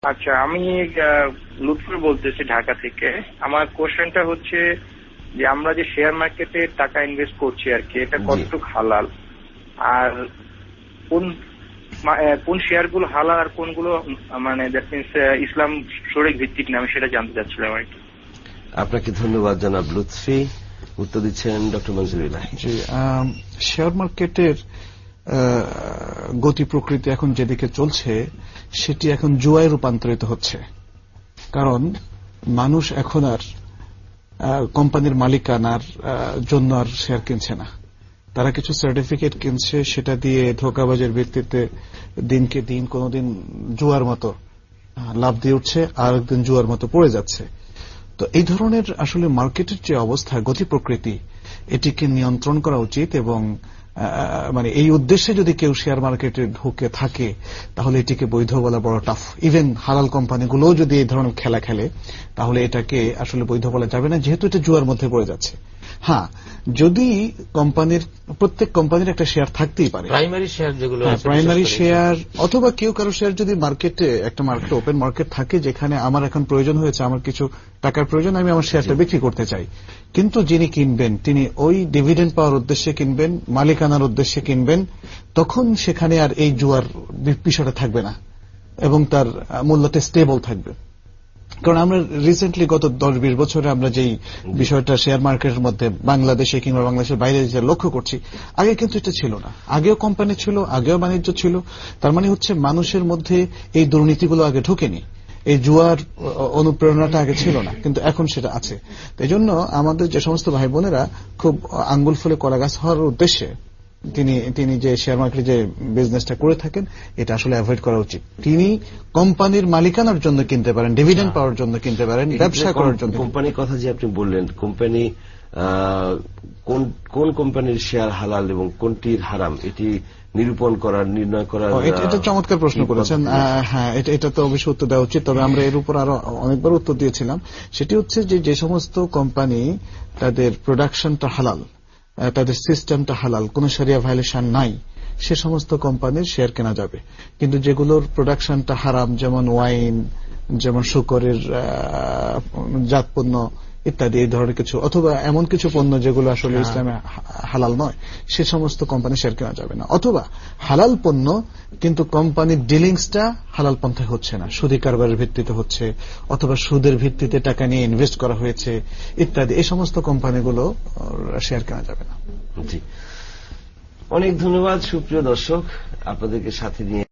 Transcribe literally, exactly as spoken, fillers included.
আচ্ছা, আমি লুৎফর বলতেছি ঢাকা থেকে। আমার কোশ্চেনটা হচ্ছে যে আমরা যে শেয়ার মার্কেটে টাকা ইনভেস্ট করছি আর কি, এটা কতটুকু হালাল, আর কোন কোন শেয়ার গুলো হালাল আর কোনগুলো মানে দ্যাট মিনস ইসলাম শরীয়ত ভিত্তিক না, আমি সেটা জানতে চাচ্ছিলাম আর কি। আপনাকে ধন্যবাদ জনাব লুৎফি। উত্তর দিচ্ছেন ডক্টর মনজুরুল্লাহ। জি, শেয়ার মার্কেটের গতি প্রকৃতি এখন যেদিকে চলছে সেটি এখন জুয়ায় রূপান্তরিত হচ্ছে। কারণ মানুষ এখন আর কোম্পানির মালিকানার জন্য আর শেয়ার কিনছে না, তারা কিছু সার্টিফিকেট কিনছে, সেটা দিয়ে ধোঁকাবাজের ভিত্তিতে দিনকে দিন কোনদিন জুয়ার মতো লাভ দিয়ে উঠছে, আর একদিন জুয়ার মতো পড়ে যাচ্ছে। তো এই ধরনের আসলে মার্কেটের যে অবস্থা, গতি প্রকৃতি, এটিকে নিয়ন্ত্রণ করা উচিত। এবং মানে এই উদ্দেশ্যে যদি কেউ শেয়ার মার্কেটে ঢুকে থাকে তাহলে এটিকে বৈধ বলা বড় টাফ। ইভেন হালাল কোম্পানিগুলোও যদি এই ধরনের খেলা খেলে তাহলে এটাকে আসলে বৈধ বলা যাবে না, যেহেতু এটা জুয়ার মধ্যে পড়ে যাচ্ছে। হ্যাঁ, যদি কোম্পানির প্রত্যেক কোম্পানির একটা শেয়ার থাকতেই পারে, প্রাইমারি শেয়ার যেগুলো প্রাইমারি শেয়ার, অথবা কেউ কারো শেয়ার যদি মার্কেটে একটা মার্কেট ওপেন মার্কেট থাকে যেখানে আমার এখন প্রয়োজন হয়েছে, আমার কিছু টাকার প্রয়োজন, আমি আমার শেয়ারটা বিক্রি করতে চাই, কিন্তু যিনি কিনবেন তিনি ওই ডিভিডেন্ড পাওয়ার উদ্দেশ্যে কিনবেন, মালিকানার উদ্দেশ্যে কিনবেন, তখন সেখানে আর এই জুয়ার বিষয়টা থাকবে না এবং তার মূল্যটা স্টেবল থাকবে। কারণ আমরা রিসেন্টলি গত দশ বিশ বছরে আমরা যেই বিষয়টা শেয়ার মার্কেটের মধ্যে বাংলাদেশে কিংবা বাংলাদেশের বাইরে যে লক্ষ্য করছি, আগে কিন্তু এটা ছিল না। আগেও কোম্পানি ছিল, আগেও বাণিজ্য ছিল। তার মানে হচ্ছে মানুষের মধ্যে এই দুর্নীতিগুলো আগে ঢোকেনি, এই জুয়ার অনুপ্রেরণাটা আগে ছিল না, কিন্তু এখন সেটা আছে। এই জন্য আমাদের যে সমস্ত ভাই বোনেরা খুব আঙ্গুল ফুলে কলা গাছ হওয়ার উদ্দেশ্যে তিনি তিনি যে শেয়ার মার্কেটে যে বিজনেসটা করে থাকেন, এটা আসলে অ্যাভয়েড করা উচিত। তিনি কোম্পানির মালিকানার জন্য কিনতে পারেন, ডিভিডেন্ড পাওয়ার জন্য কিনতে পারেন, ব্যবসা করার জন্য। কোম্পানির কথা যে আপনি বললেন, কোম্পানি কোন কোন কোম্পানির শেয়ার হালাল এবং কোনটির হারাম, এটি নিরূপণ করার, নির্ণয় করার, এটা চমৎকার প্রশ্ন করেছেন। হ্যাঁ, এটা তো অবশ্যই উত্তর দেওয়া উচিত, তবে আমরা এর উপর আরো অনেকবার উত্তর দিয়েছিলাম। সেটি হচ্ছে যে যে সমস্ত কোম্পানি তাদের প্রোডাকশনটা হালাল, তাদের সিস্টেমটা হালাল, কোন শরিয়া ভায়োলেশন নাই, সে সমস্ত কোম্পানির শেয়ার কেনা যাবে। কিন্তু যেগুলোর প্রোডাকশনটা হারাম, যেমন ওয়াইন, যেমন শুকরের জাত পণ্য ইত্যাদি, এই ধরনের কিছু, অথবা এমন কিছু পণ্য যেগুলো আসলে ইসলামে হালাল নয়, সে সমস্ত কোম্পানির শেয়ার কেনা যাবে না। অথবা হালাল পণ্য কিন্তু কোম্পানির ডিলিংসটা হালাল পন্থায় হচ্ছে না, সুদী কারবারের ভিত্তিতে হচ্ছে, অথবা সুদের ভিত্তিতে টাকা নিয়ে ইনভেস্ট করা হয়েছে ইত্যাদি, এই সমস্ত কোম্পানিগুলো শেয়ার কেনা যাবে না। জি, অনেক ধন্যবাদ সুপ্রিয় দর্শক, আপনাদেরকে সাথে নিয়ে